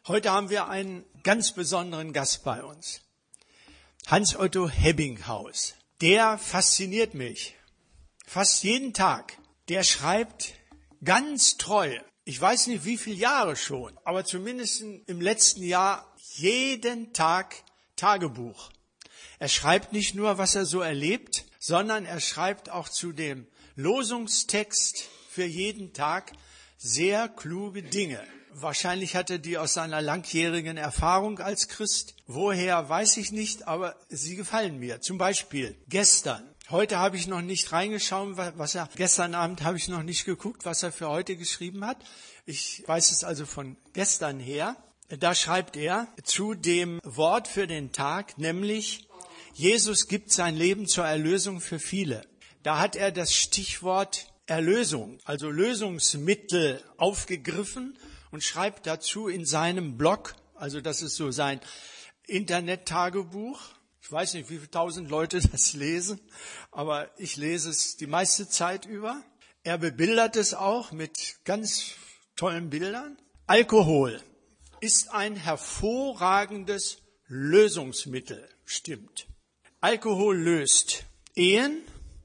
Heute haben wir einen ganz besonderen Gast bei uns. Hans-Otto Hebbinghaus. Der fasziniert mich. Fast jeden Tag. Der schreibt ganz treu. Ich weiß nicht, wie viele Jahre schon, aber zumindest im letzten Jahr jeden Tag Tagebuch. Er schreibt nicht nur, was er so erlebt, sondern er schreibt auch zu dem Losungstext für jeden Tag sehr kluge Dinge. Wahrscheinlich hat er die aus seiner langjährigen Erfahrung als Christ. Woher, weiß ich nicht, aber sie gefallen mir. Zum Beispiel gestern. Heute habe ich noch nicht reingeschaut, gestern Abend habe ich noch nicht geguckt, was er für heute geschrieben hat. Ich weiß es also von gestern her. Da schreibt er zu dem Wort für den Tag, nämlich Jesus gibt sein Leben zur Erlösung für viele. Da hat er das Stichwort Erlösung, also Lösungsmittel aufgegriffen und schreibt dazu in seinem Blog, also das ist so sein Internet-Tagebuch. Ich weiß nicht, wie viele tausend Leute das lesen, aber ich lese es die meiste Zeit über. Er bebildert es auch mit ganz tollen Bildern. Alkohol ist ein hervorragendes Lösungsmittel, stimmt. Alkohol löst Ehen,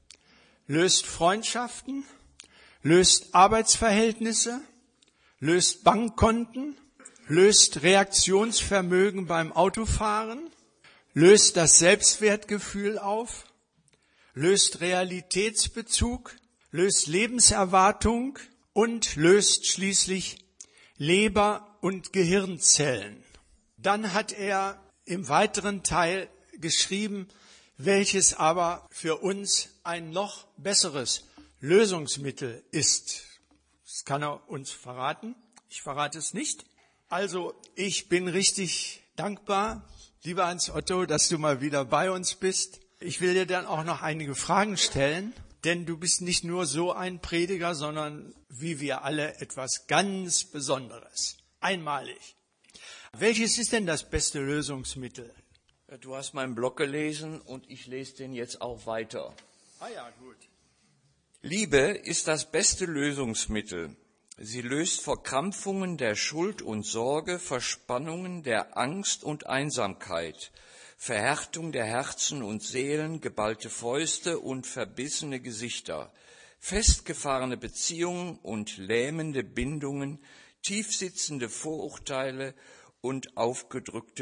löst Freundschaften, löst Arbeitsverhältnisse, löst Bankkonten, löst Reaktionsvermögen beim Autofahren, löst das Selbstwertgefühl auf, löst Realitätsbezug, löst Lebenserwartung und löst schließlich Leber- und Gehirnzellen. Dann hat er im weiteren Teil geschrieben, welches aber für uns ein noch besseres Lösungsmittel ist. Das kann er uns verraten. Ich verrate es nicht. Also ich bin richtig dankbar, lieber Hans-Otto, dass du mal wieder bei uns bist. Ich will dir dann auch noch einige Fragen stellen, denn du bist nicht nur so ein Prediger, sondern wie wir alle etwas ganz Besonderes. Einmalig. Welches ist denn das beste Lösungsmittel? Du hast meinen Blog gelesen und ich lese den jetzt auch weiter. Ah ja, gut. Liebe ist das beste Lösungsmittel. Sie löst Verkrampfungen der Schuld und Sorge, Verspannungen der Angst und Einsamkeit, Verhärtung der Herzen und Seelen, geballte Fäuste und verbissene Gesichter, festgefahrene Beziehungen und lähmende Bindungen, tiefsitzende Vorurteile und aufgedrückte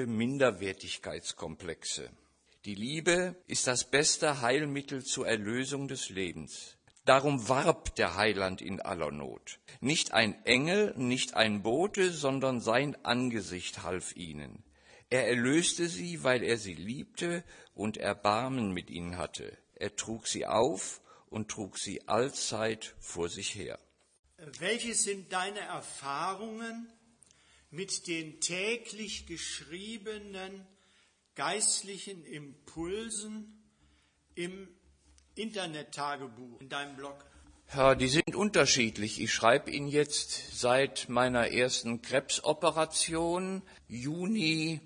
Minderwertigkeitskomplexe. Die Liebe ist das beste Heilmittel zur Erlösung des Lebens. Darum warb der Heiland in aller Not. Nicht ein Engel, nicht ein Bote, sondern sein Angesicht half ihnen. Er erlöste sie, weil er sie liebte und Erbarmen mit ihnen hatte. Er trug sie auf und trug sie allzeit vor sich her. Welche sind deine Erfahrungen mit den täglich geschriebenen geistlichen Impulsen im Internet-Tagebuch, in deinem Blog? Ja, die sind unterschiedlich. Ich schreibe ihn jetzt seit meiner ersten Krebsoperation, Juni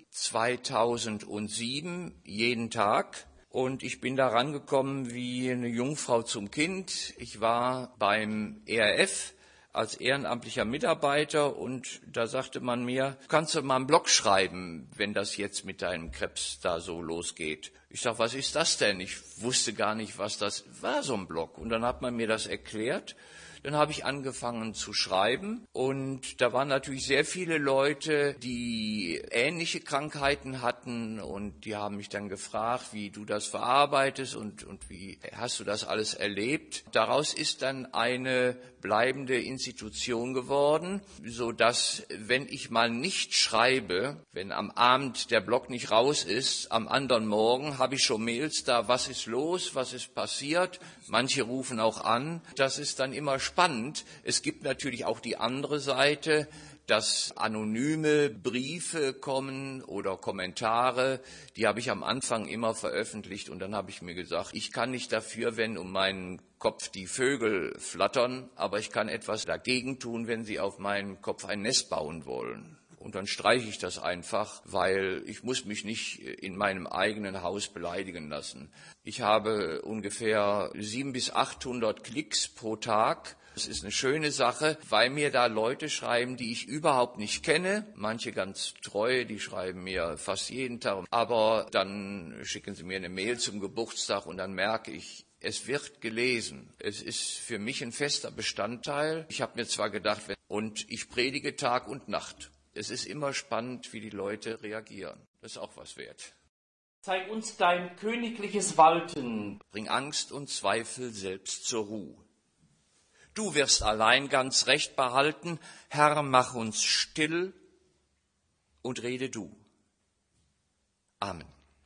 2007, jeden Tag. Und ich bin da rangekommen wie eine Jungfrau zum Kind. Ich war beim ERF als ehrenamtlicher Mitarbeiter und da sagte man mir, kannst du mal einen Blog schreiben, wenn das jetzt mit deinem Krebs da so losgeht. Ich sag, was ist das denn? Ich wusste gar nicht, was das war, so ein Blog. Und dann hat man mir das erklärt. Dann habe ich angefangen zu schreiben und da waren natürlich sehr viele Leute, die ähnliche Krankheiten hatten und die haben mich dann gefragt, wie du das verarbeitest und wie hast du das alles erlebt. Daraus ist dann eine bleibende Institution geworden, so dass, wenn ich mal nicht schreibe, wenn am Abend der Blog nicht raus ist, am anderen Morgen habe ich schon Mails da, was ist los, was ist passiert. Manche rufen auch an. Das ist dann immer spannend. Es gibt natürlich auch die andere Seite, dass anonyme Briefe kommen oder Kommentare, die habe ich am Anfang immer veröffentlicht und dann habe ich mir gesagt, ich kann nicht dafür, wenn um meinen Kopf die Vögel flattern, aber ich kann etwas dagegen tun, wenn sie auf meinem Kopf ein Nest bauen wollen. Und dann streiche ich das einfach, weil ich muss mich nicht in meinem eigenen Haus beleidigen lassen. Ich habe ungefähr 700 bis 800 Klicks pro Tag Es ist eine schöne Sache, weil mir da Leute schreiben, die ich überhaupt nicht kenne. Manche ganz treu, die schreiben mir fast jeden Tag. Aber dann schicken sie mir eine Mail zum Geburtstag und dann merke ich, es wird gelesen. Es ist für mich ein fester Bestandteil. Ich habe mir zwar gedacht, und ich predige Tag und Nacht. Es ist immer spannend, wie die Leute reagieren. Das ist auch was wert. Zeig uns dein königliches Walten. Bring Angst und Zweifel selbst zur Ruhe. Du wirst allein ganz recht behalten. Herr, mach uns still und rede du. Amen.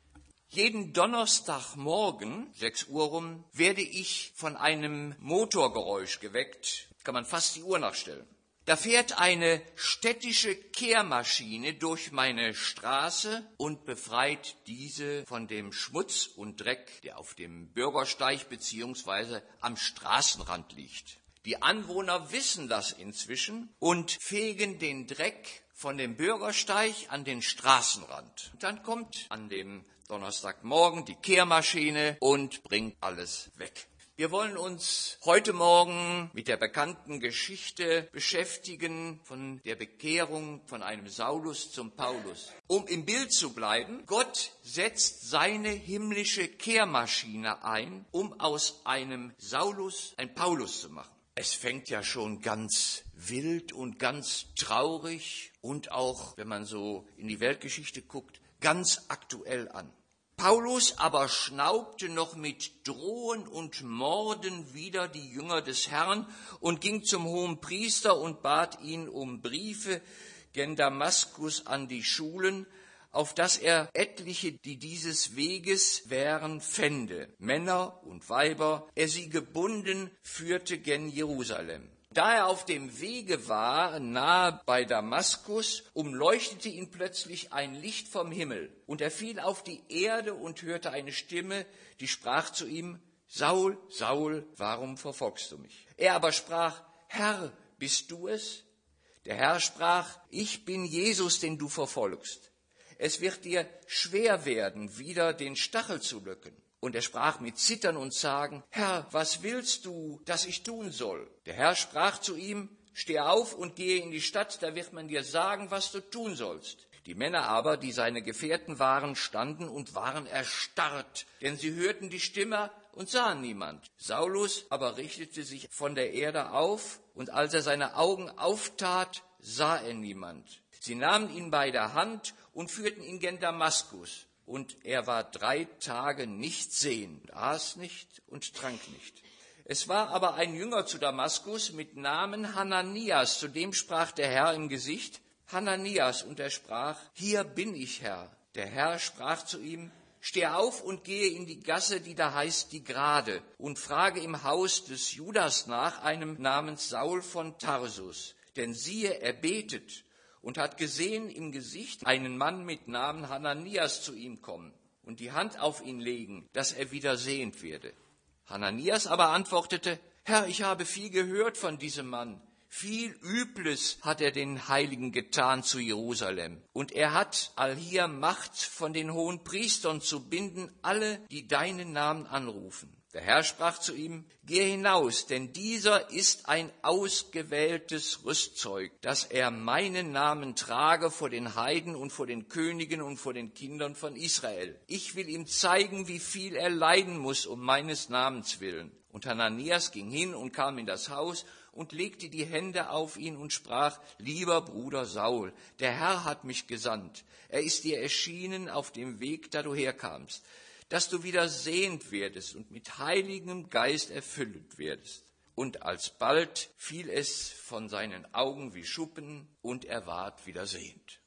Jeden Donnerstagmorgen, 6 Uhr rum, werde ich von einem Motorgeräusch geweckt. Kann man fast die Uhr nachstellen. Da fährt eine städtische Kehrmaschine durch meine Straße und befreit diese von dem Schmutz und Dreck, der auf dem Bürgersteig bzw. am Straßenrand liegt. Die Anwohner wissen das inzwischen und fegen den Dreck von dem Bürgersteig an den Straßenrand. Dann kommt an dem Donnerstagmorgen die Kehrmaschine und bringt alles weg. Wir wollen uns heute Morgen mit der bekannten Geschichte beschäftigen von der Bekehrung von einem Saulus zum Paulus. Um im Bild zu bleiben, Gott setzt seine himmlische Kehrmaschine ein, um aus einem Saulus ein Paulus zu machen. Es fängt ja schon ganz wild und ganz traurig und auch, wenn man so in die Weltgeschichte guckt, ganz aktuell an. Paulus aber schnaubte noch mit Drohen und Morden wider die Jünger des Herrn und ging zum Hohenpriester und bat ihn um Briefe gen Damaskus an die Schulen, auf dass er etliche, die dieses Weges wären, fände, Männer und Weiber, er sie gebunden führte gen Jerusalem. Da er auf dem Wege war, nahe bei Damaskus, umleuchtete ihn plötzlich ein Licht vom Himmel. Und er fiel auf die Erde und hörte eine Stimme, die sprach zu ihm, Saul, Saul, warum verfolgst du mich? Er aber sprach, Herr, bist du es? Der Herr sprach, ich bin Jesus, den du verfolgst. Es wird dir schwer werden, wieder den Stachel zu löcken. Und er sprach mit Zittern und Zagen, Herr, was willst du, dass ich tun soll? Der Herr sprach zu ihm, steh auf und gehe in die Stadt, da wird man dir sagen, was du tun sollst. Die Männer aber, die seine Gefährten waren, standen und waren erstarrt, denn sie hörten die Stimme und sahen niemand. Saulus aber richtete sich von der Erde auf, und als er seine Augen auftat, sah er niemand. Sie nahmen ihn bei der Hand und führten ihn gen Damaskus. Und er war 3 Tage nicht sehend, aß nicht und trank nicht. Es war aber ein Jünger zu Damaskus mit Namen Hananias, zu dem sprach der Herr im Gesicht, Hananias, und er sprach, hier bin ich, Herr. Der Herr sprach zu ihm, steh auf und gehe in die Gasse, die da heißt die Gerade, und frage im Haus des Judas nach einem namens Saul von Tarsus. Denn siehe, er betet und hat gesehen im Gesicht einen Mann mit Namen Hananias zu ihm kommen und die Hand auf ihn legen, dass er wieder sehend werde. Hananias aber antwortete, Herr, ich habe viel gehört von diesem Mann. Viel Übles hat er den Heiligen getan zu Jerusalem. Und er hat allhier Macht von den hohen Priestern zu binden, alle, die deinen Namen anrufen. Der Herr sprach zu ihm, geh hinaus, denn dieser ist ein ausgewähltes Rüstzeug, dass er meinen Namen trage vor den Heiden und vor den Königen und vor den Kindern von Israel. Ich will ihm zeigen, wie viel er leiden muss um meines Namens willen. Und Hananias ging hin und kam in das Haus und legte die Hände auf ihn und sprach, lieber Bruder Saul, der Herr hat mich gesandt. Er ist dir erschienen auf dem Weg, da du herkamst, dass du wieder sehend werdest und mit heiligem Geist erfüllt werdest. Und alsbald fiel es von seinen Augen wie Schuppen und er ward wieder sehend.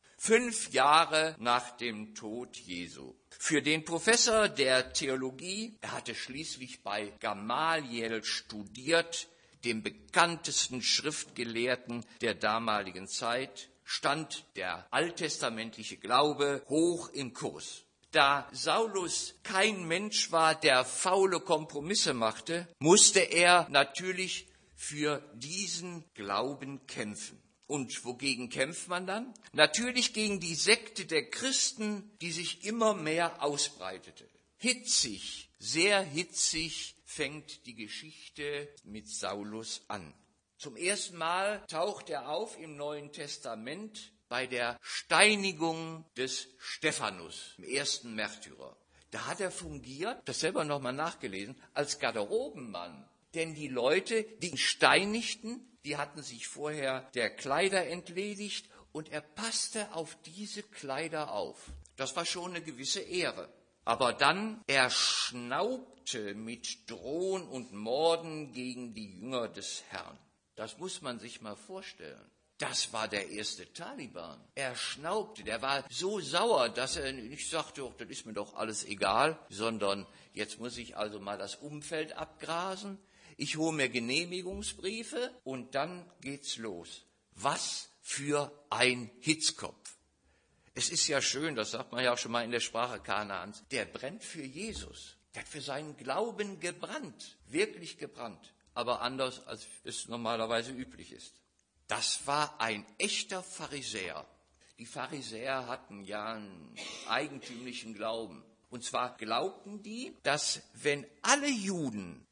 5 Jahre nach dem Tod Jesu. Für den Professor der Theologie, er hatte schließlich bei Gamaliel studiert, dem bekanntesten Schriftgelehrten der damaligen Zeit, stand der alttestamentliche Glaube hoch im Kurs. Da Saulus kein Mensch war, der faule Kompromisse machte, musste er natürlich für diesen Glauben kämpfen. Und wogegen kämpft man dann? Natürlich gegen die Sekte der Christen, die sich immer mehr ausbreitete. Hitzig Sehr hitzig fängt die Geschichte mit Saulus an. Zum ersten Mal taucht er auf im Neuen Testament bei der Steinigung des Stephanus, dem ersten Märtyrer. Da hat er fungiert, das selber nochmal nachgelesen, als Garderobenmann. Denn die Leute, die ihn steinigten, die hatten sich vorher der Kleider entledigt und er passte auf diese Kleider auf. Das war schon eine gewisse Ehre. Aber dann, er schnaubte mit Drohen und Morden gegen die Jünger des Herrn. Das muss man sich mal vorstellen. Das war der erste Taliban. Er schnaubte, der war so sauer, dass er nicht sagte, oh, das ist mir doch alles egal, sondern jetzt muss ich also mal das Umfeld abgrasen. Ich hole mir Genehmigungsbriefe und dann geht's los. Was für ein Hitzkopf. Es ist ja schön, das sagt man ja auch schon mal in der Sprache Kanaans, der brennt für Jesus. Der hat für seinen Glauben gebrannt, wirklich gebrannt, aber anders, als es normalerweise üblich ist. Das war ein echter Pharisäer. Die Pharisäer hatten ja einen eigentümlichen Glauben. Und zwar glaubten die, dass wenn alle Juden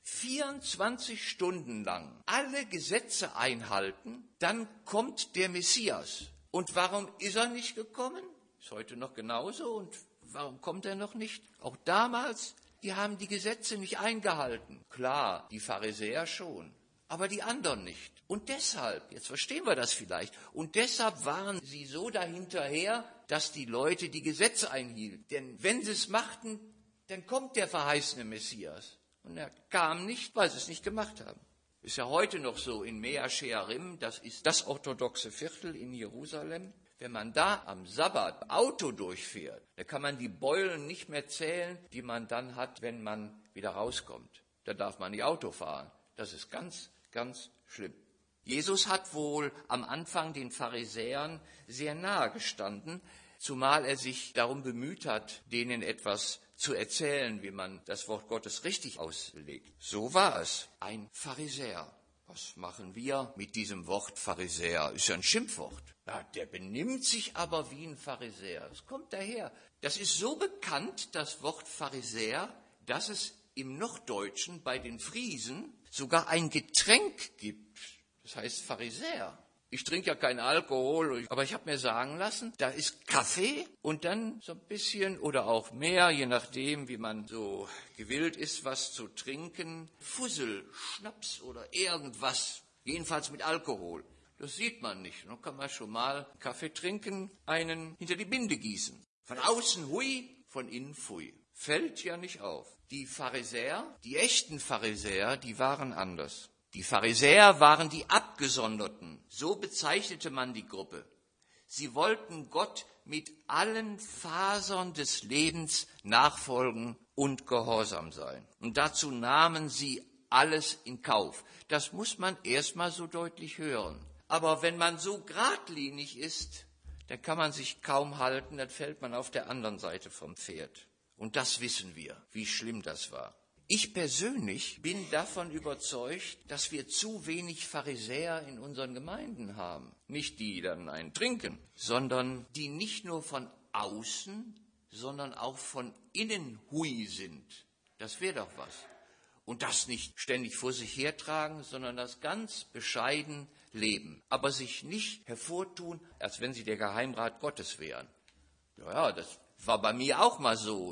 24 Stunden lang alle Gesetze einhalten, dann kommt der Messias. Und warum ist er nicht gekommen? Ist heute noch genauso. Und warum kommt er noch nicht? Auch damals, die haben die Gesetze nicht eingehalten. Klar, die Pharisäer schon, aber die anderen nicht. Und deshalb, jetzt verstehen wir das vielleicht, und deshalb waren sie so dahinterher, dass die Leute die Gesetze einhielten. Denn wenn sie es machten, dann kommt der verheißene Messias. Und er kam nicht, weil sie es nicht gemacht haben. Ist ja heute noch so in Mea Shearim, das ist das orthodoxe Viertel in Jerusalem. Wenn man da am Sabbat Auto durchfährt, da kann man die Beulen nicht mehr zählen, die man dann hat, wenn man wieder rauskommt. Da darf man nicht Auto fahren. Das ist ganz, ganz schlimm. Jesus hat wohl am Anfang den Pharisäern sehr nahe gestanden, zumal er sich darum bemüht hat, denen etwas zu erzählen, wie man das Wort Gottes richtig auslegt. So war es, ein Pharisäer. Was machen wir mit diesem Wort Pharisäer? Ist ja ein Schimpfwort. Ja, der benimmt sich aber wie ein Pharisäer. Es kommt daher. Das ist so bekannt, das Wort Pharisäer, dass es im Norddeutschen bei den Friesen sogar ein Getränk gibt. Das heißt Pharisäer. Ich trinke ja keinen Alkohol, aber ich habe mir sagen lassen, da ist Kaffee und dann so ein bisschen oder auch mehr, je nachdem, wie man so gewillt ist, was zu trinken, Fussel, Schnaps oder irgendwas, jedenfalls mit Alkohol. Das sieht man nicht. Dann kann man schon mal Kaffee trinken, einen hinter die Binde gießen. Von außen hui, von innen pfui. Fällt ja nicht auf. Die Pharisäer, die echten Pharisäer, die waren anders. Die Pharisäer waren die Abgesonderten, so bezeichnete man die Gruppe. Sie wollten Gott mit allen Fasern des Lebens nachfolgen und gehorsam sein. Und dazu nahmen sie alles in Kauf. Das muss man erstmal so deutlich hören. Aber wenn man so geradlinig ist, dann kann man sich kaum halten, dann fällt man auf der anderen Seite vom Pferd. Und das wissen wir, wie schlimm das war. Ich persönlich bin davon überzeugt, dass wir zu wenig Pharisäer in unseren Gemeinden haben. Nicht die dann einen trinken, sondern die nicht nur von außen, sondern auch von innen hui sind. Das wäre doch was. Und das nicht ständig vor sich hertragen, sondern das ganz bescheiden leben. Aber sich nicht hervortun, als wenn sie der Geheimrat Gottes wären. Ja, das war bei mir auch mal so,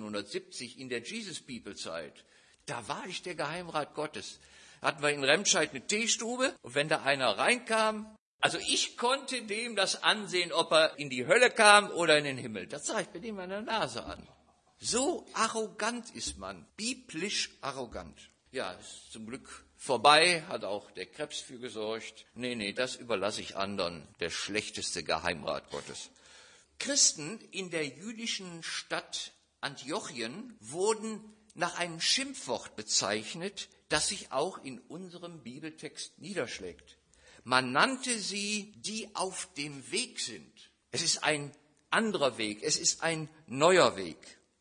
1970 in der Jesus-People-Zeit. Da war ich der Geheimrat Gottes. Hatten wir in Remscheid eine Teestube und wenn da einer reinkam, also ich konnte dem das ansehen, ob er in die Hölle kam oder in den Himmel. Das sah ich bei dem an der Nase an. So arrogant ist man, biblisch arrogant. Ja, ist zum Glück vorbei, hat auch der Krebs für gesorgt. Nee, das überlasse ich anderen, der schlechteste Geheimrat Gottes. Christen in der jüdischen Stadt Antiochien wurden nach einem Schimpfwort bezeichnet, das sich auch in unserem Bibeltext niederschlägt. Man nannte sie, die auf dem Weg sind. Es ist ein anderer Weg, es ist ein neuer Weg.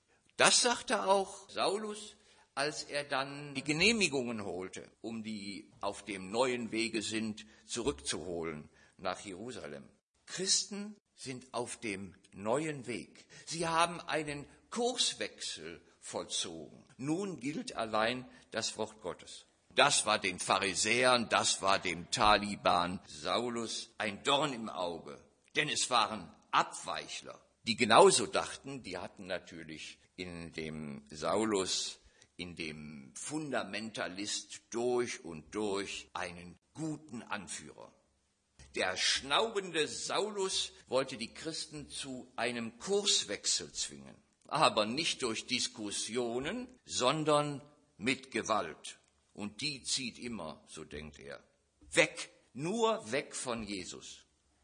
Das sagte auch Saulus, als er dann die Genehmigungen holte, um die auf dem neuen Wege sind, zurückzuholen nach Jerusalem. Christen sind auf dem neuen Weg. Sie haben einen Kurswechsel vollzogen. Nun gilt allein das Wort Gottes. Das war den Pharisäern, das war dem Taliban Saulus ein Dorn im Auge. Denn es waren Abweichler, die genauso dachten. Die hatten natürlich in dem Saulus, in dem Fundamentalist durch und durch einen guten Anführer. Der schnaubende Saulus wollte die Christen zu einem Kurswechsel zwingen, aber nicht durch Diskussionen, sondern mit Gewalt. Und die zieht immer, so denkt er, weg, nur weg von Jesus.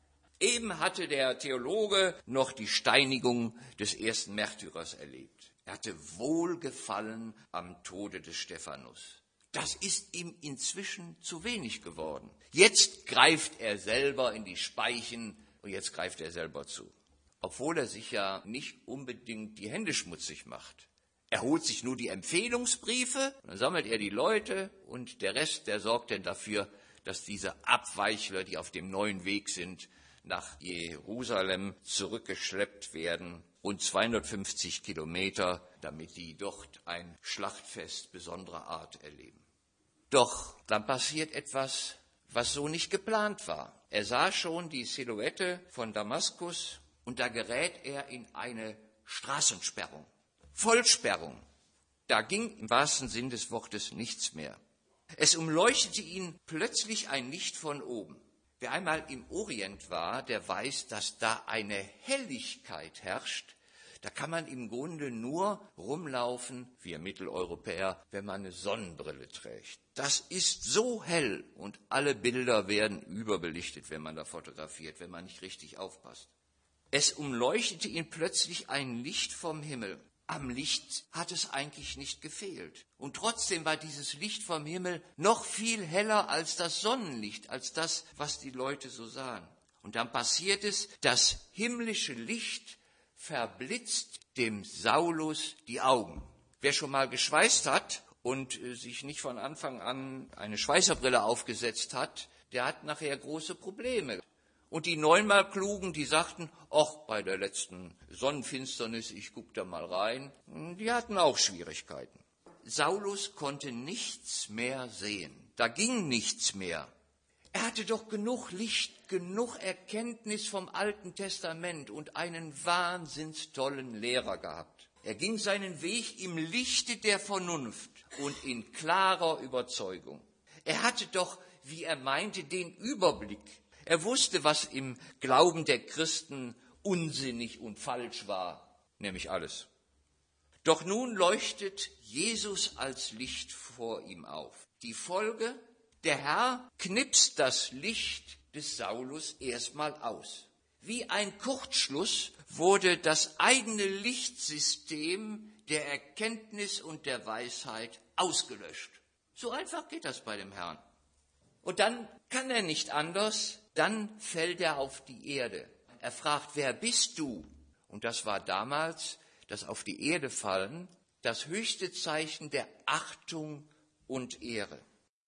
Eben hatte der Theologe noch die Steinigung des ersten Märtyrers erlebt. Er hatte Wohlgefallen am Tode des Stephanus. Das ist ihm inzwischen zu wenig geworden. Jetzt greift er selber in die Speichen und jetzt greift er selber zu. Obwohl er sich ja nicht unbedingt die Hände schmutzig macht. Er holt sich nur die Empfehlungsbriefe, dann sammelt er die Leute und der Rest, der sorgt dann dafür, dass diese Abweichler, die auf dem neuen Weg sind, nach Jerusalem zurückgeschleppt werden und 250 Kilometer, damit die dort ein Schlachtfest besonderer Art erleben. Doch dann passiert etwas, was so nicht geplant war. Er sah schon die Silhouette von Damaskus und da gerät er in eine Straßensperrung, Vollsperrung. Da ging im wahrsten Sinn des Wortes nichts mehr. Es umleuchtete ihn plötzlich ein Licht von oben. Wer einmal im Orient war, der weiß, dass da eine Helligkeit herrscht. Da kann man im Grunde nur rumlaufen, wir Mitteleuropäer, wenn man eine Sonnenbrille trägt. Das ist so hell und alle Bilder werden überbelichtet, wenn man da fotografiert, wenn man nicht richtig aufpasst. Es umleuchtete ihn plötzlich ein Licht vom Himmel. Am Licht hat es eigentlich nicht gefehlt. Und trotzdem war dieses Licht vom Himmel noch viel heller als das Sonnenlicht, als das, was die Leute so sahen. Und dann passiert es, das himmlische Licht verblitzt dem Saulus die Augen. Wer schon mal geschweißt hat und sich nicht von Anfang an eine Schweißerbrille aufgesetzt hat, der hat nachher große Probleme. Und die neunmal Klugen, die sagten, ach, bei der letzten Sonnenfinsternis, ich guck da mal rein, die hatten auch Schwierigkeiten. Saulus konnte nichts mehr sehen, da ging nichts mehr. Er hatte doch genug Licht, genug Erkenntnis vom Alten Testament und einen wahnsinns tollen Lehrer gehabt. Er ging seinen Weg im Lichte der Vernunft und in klarer Überzeugung. Er hatte doch, wie er meinte, den Überblick. Er wusste, was im Glauben der Christen unsinnig und falsch war, nämlich alles. Doch nun leuchtet Jesus als Licht vor ihm auf. Die Folge: Der Herr knipst das Licht des Saulus erstmal aus. Wie ein Kurzschluss wurde das eigene Lichtsystem der Erkenntnis und der Weisheit ausgelöscht. So einfach geht das bei dem Herrn. Und dann kann er nicht anders, dann fällt er auf die Erde. Er fragt, wer bist du? Und das war damals, das auf die Erde fallen, das höchste Zeichen der Achtung und Ehre.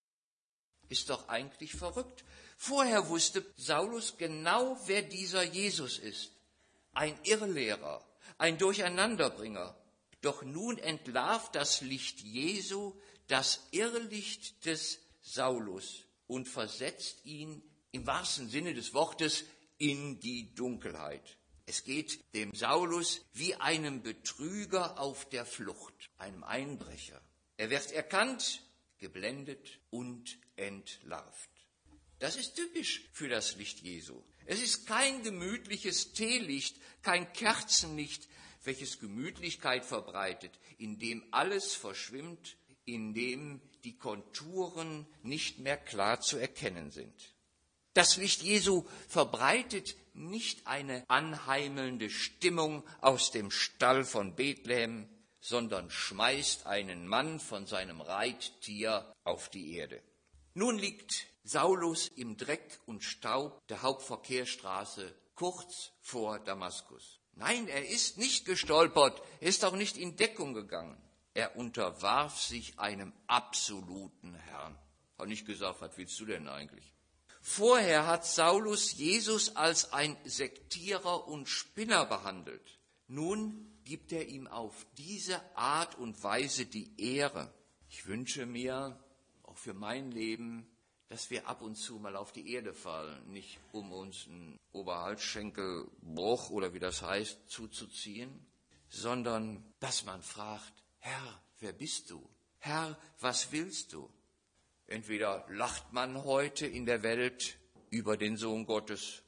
Ist doch eigentlich verrückt. Vorher wusste Saulus genau, wer dieser Jesus ist. Ein Irrlehrer, ein Durcheinanderbringer. Doch nun entlarvt das Licht Jesu das Irrlicht des Saulus und versetzt ihn im wahrsten Sinne des Wortes in die Dunkelheit. Es geht dem Saulus wie einem Betrüger auf der Flucht, einem Einbrecher. Er wird erkannt, geblendet und entlarvt. Das ist typisch für das Licht Jesu. Es ist kein gemütliches Teelicht, kein Kerzenlicht, welches Gemütlichkeit verbreitet, in dem alles verschwimmt, in dem die Konturen nicht mehr klar zu erkennen sind. Das Licht Jesu verbreitet nicht eine anheimelnde Stimmung aus dem Stall von Bethlehem, sondern schmeißt einen Mann von seinem Reittier auf die Erde. Nun liegt Saulus im Dreck und Staub der Hauptverkehrsstraße kurz vor Damaskus. Nein, er ist nicht gestolpert, er ist auch nicht in Deckung gegangen. Er unterwarf sich einem absoluten Herrn. Hat nicht gesagt, was willst du denn eigentlich? Vorher hat Saulus Jesus als ein Sektierer und Spinner behandelt. Nun gibt er ihm auf diese Art und Weise die Ehre. Ich wünsche mir, auch für mein Leben, dass wir ab und zu mal auf die Erde fallen, nicht um uns einen Oberhalsschenkelbruch oder wie das heißt zuzuziehen, sondern dass man fragt, Herr, wer bist du? Herr, was willst du? Entweder lacht man heute in der Welt über den Sohn Gottes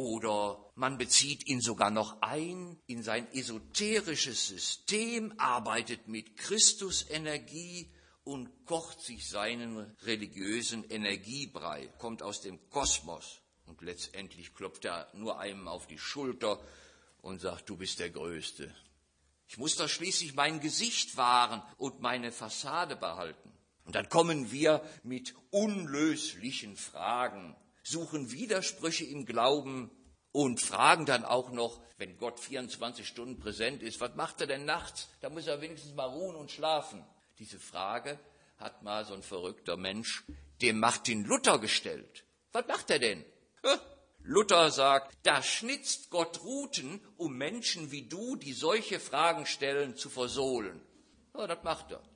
oder man bezieht ihn sogar noch ein in sein esoterisches System, arbeitet mit Christusenergie und kocht sich seinen religiösen Energiebrei, kommt aus dem Kosmos und letztendlich klopft er nur einem auf die Schulter und sagt, du bist der Größte. Ich muss doch schließlich mein Gesicht wahren und meine Fassade behalten. Und dann kommen wir mit unlöslichen Fragen, suchen Widersprüche im Glauben und fragen dann auch noch, wenn Gott 24 Stunden präsent ist, was macht er denn nachts? Da muss er wenigstens mal ruhen und schlafen. Diese Frage hat mal so ein verrückter Mensch dem Martin Luther gestellt. Was macht er denn? Luther sagt, da schnitzt Gott Ruten, um Menschen wie du, die solche Fragen stellen, zu versohlen. Ja, das macht er.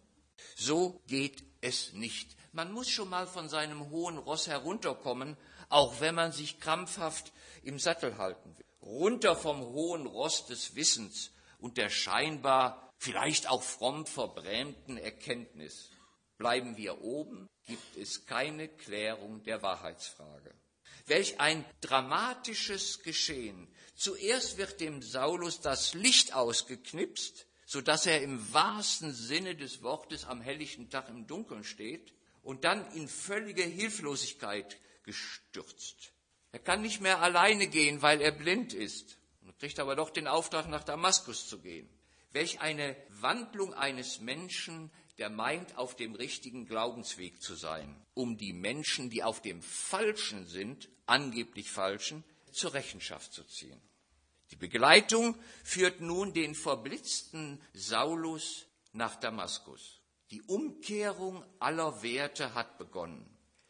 So geht es nicht. Man muss schon mal von seinem hohen Ross herunterkommen, auch wenn man sich krampfhaft im Sattel halten will. Runter vom hohen Ross des Wissens und der scheinbar vielleicht auch fromm verbrämten Erkenntnis. Bleiben wir oben, gibt es keine Klärung der Wahrheitsfrage. Welch ein dramatisches Geschehen. Zuerst wird dem Saulus das Licht ausgeknipst, sodass er im wahrsten Sinne des Wortes am helllichten Tag im Dunkeln steht und dann in völlige Hilflosigkeit gestürzt. Er kann nicht mehr alleine gehen, weil er blind ist. Er kriegt aber doch den Auftrag, nach Damaskus zu gehen. Welch eine Wandlung eines Menschen, der meint, auf dem richtigen Glaubensweg zu sein, um die Menschen, die auf dem Falschen sind, angeblich Falschen, zur Rechenschaft zu ziehen. Die Begleitung führt nun den verblitzten Saulus nach Damaskus. Die Umkehrung aller Werte hat begonnen.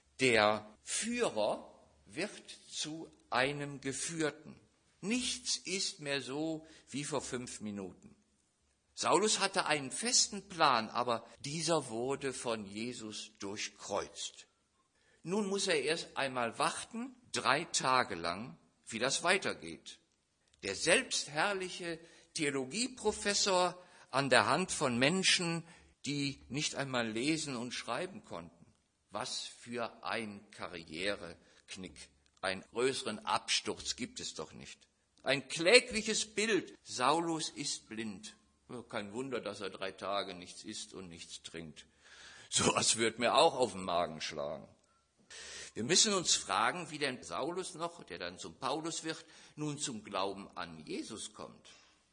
Der Führer wird zu einem Geführten. Nichts ist mehr so wie vor 5 Minuten. Saulus hatte einen festen Plan, aber dieser wurde von Jesus durchkreuzt. Nun muss er erst einmal warten, 3 Tage lang, wie das weitergeht. Der selbstherrliche Theologieprofessor an der Hand von Menschen, die nicht einmal lesen und schreiben konnten. Was für ein Karriereknick, einen größeren Absturz gibt es doch nicht. Ein klägliches Bild, Saulus ist blind. Kein Wunder, dass er 3 Tage nichts isst und nichts trinkt. So was wird mir auch auf den Magen schlagen. Wir müssen uns fragen, wie denn Saulus noch, der dann zum Paulus wird, nun zum Glauben an Jesus kommt.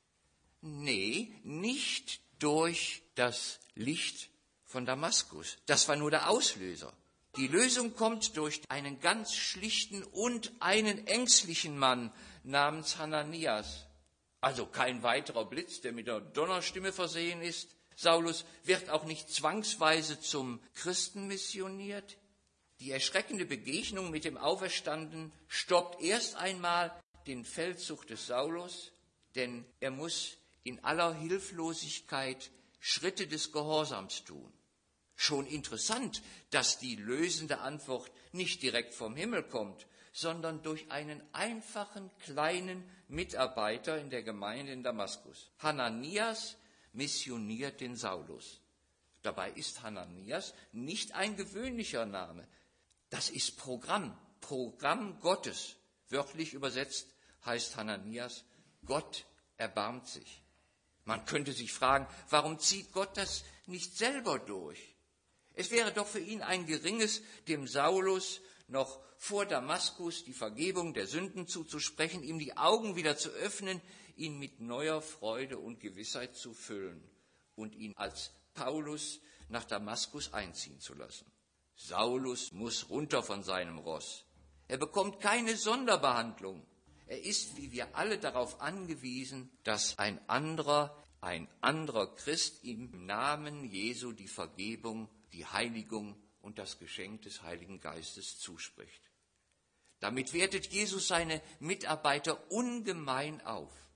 Nee, nicht durch das Licht von Damaskus. Das war nur der Auslöser. Die Lösung kommt durch einen ganz schlichten und einen ängstlichen Mann namens Hananias. Also kein weiterer Blitz, der mit der Donnerstimme versehen ist. Saulus wird auch nicht zwangsweise zum Christen missioniert. Die erschreckende Begegnung mit dem Auferstandenen stoppt erst einmal den Feldzug des Saulus, denn er muss in aller Hilflosigkeit Schritte des Gehorsams tun. Schon interessant, dass die lösende Antwort nicht direkt vom Himmel kommt, sondern durch einen einfachen kleinen Mitarbeiter in der Gemeinde in Damaskus. Hananias missioniert den Saulus. Dabei ist Hananias nicht ein gewöhnlicher Name. Das ist Programm Gottes. Wörtlich übersetzt heißt Hananias, Gott erbarmt sich. Man könnte sich fragen, warum zieht Gott das nicht selber durch? Es wäre doch für ihn ein geringes, dem Saulus noch vor Damaskus die Vergebung der Sünden zuzusprechen, ihm die Augen wieder zu öffnen, ihn mit neuer Freude und Gewissheit zu füllen und ihn als Paulus nach Damaskus einziehen zu lassen. Saulus muss runter von seinem Ross. Er bekommt keine Sonderbehandlung. Er ist, wie wir alle, darauf angewiesen, dass ein anderer Christ im Namen Jesu die Vergebung, die Heiligung und das Geschenk des Heiligen Geistes zuspricht. Damit wertet Jesus seine Mitarbeiter ungemein auf.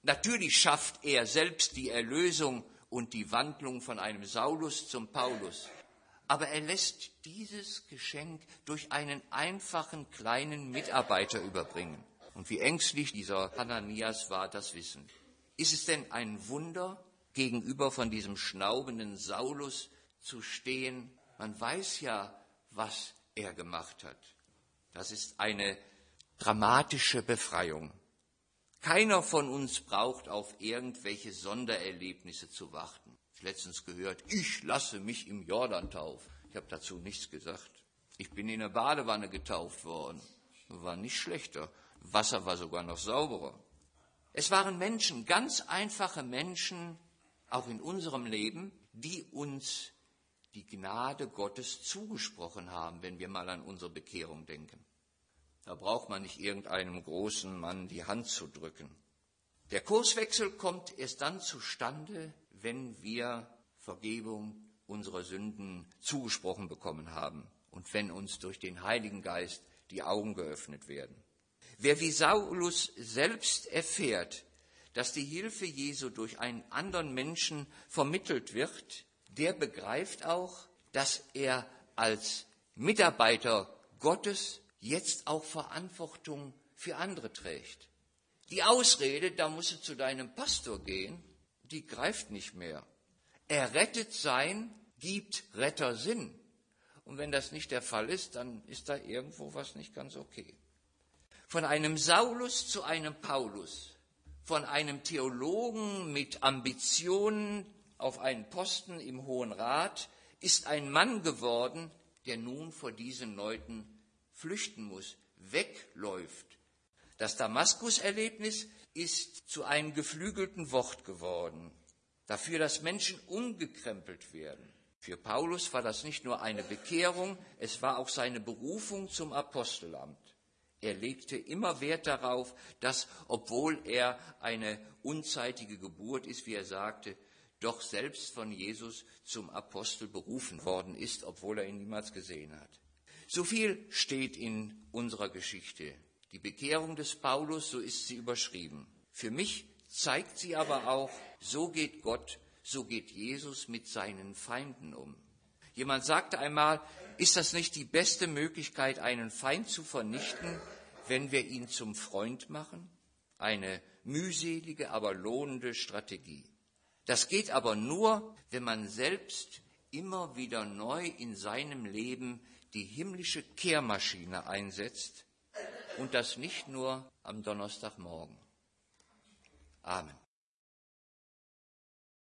Natürlich schafft er selbst die Erlösung und die Wandlung von einem Saulus zum Paulus. Aber er lässt dieses Geschenk durch einen einfachen kleinen Mitarbeiter überbringen. Und wie ängstlich dieser Hananias war, das wissen. Ist es denn ein Wunder, gegenüber von diesem schnaubenden Saulus zu stehen? Man weiß ja, was er gemacht hat. Das ist eine dramatische Befreiung. Keiner von uns braucht auf irgendwelche Sondererlebnisse zu warten. Ich habe letztens gehört, ich lasse mich im Jordan taufen. Ich habe dazu nichts gesagt. Ich bin in der Badewanne getauft worden. War nicht schlechter. Wasser war sogar noch sauberer. Es waren Menschen, ganz einfache Menschen, auch in unserem Leben, die uns die Gnade Gottes zugesprochen haben, wenn wir mal an unsere Bekehrung denken. Da braucht man nicht irgendeinem großen Mann die Hand zu drücken. Der Kurswechsel kommt erst dann zustande, wenn wir Vergebung unserer Sünden zugesprochen bekommen haben und wenn uns durch den Heiligen Geist die Augen geöffnet werden. Wer wie Saulus selbst erfährt, dass die Hilfe Jesu durch einen anderen Menschen vermittelt wird, der begreift auch, dass er als Mitarbeiter Gottes jetzt auch Verantwortung für andere trägt. Die Ausrede, da musst du zu deinem Pastor gehen, die greift nicht mehr. Errettet sein gibt Rettersinn. Und wenn das nicht der Fall ist, dann ist da irgendwo was nicht ganz okay. Von einem Saulus zu einem Paulus, von einem Theologen mit Ambitionen auf einen Posten im Hohen Rat, ist ein Mann geworden, der nun vor diesen Leuten flüchten muss, wegläuft. Das Damaskus-Erlebnis ist zu einem geflügelten Wort geworden, dafür, dass Menschen umgekrempelt werden. Für Paulus war das nicht nur eine Bekehrung, es war auch seine Berufung zum Apostelamt. Er legte immer Wert darauf, dass, obwohl er eine unzeitige Geburt ist, wie er sagte, doch selbst von Jesus zum Apostel berufen worden ist, obwohl er ihn niemals gesehen hat. So viel steht in unserer Geschichte. Die Bekehrung des Paulus, so ist sie überschrieben. Für mich zeigt sie aber auch, so geht Gott, so geht Jesus mit seinen Feinden um. Jemand sagte einmal, ist das nicht die beste Möglichkeit, einen Feind zu vernichten, wenn wir ihn zum Freund machen? Eine mühselige, aber lohnende Strategie. Das geht aber nur, wenn man selbst immer wieder neu in seinem Leben die himmlische Kehrmaschine einsetzt und das nicht nur am Donnerstagmorgen. Amen.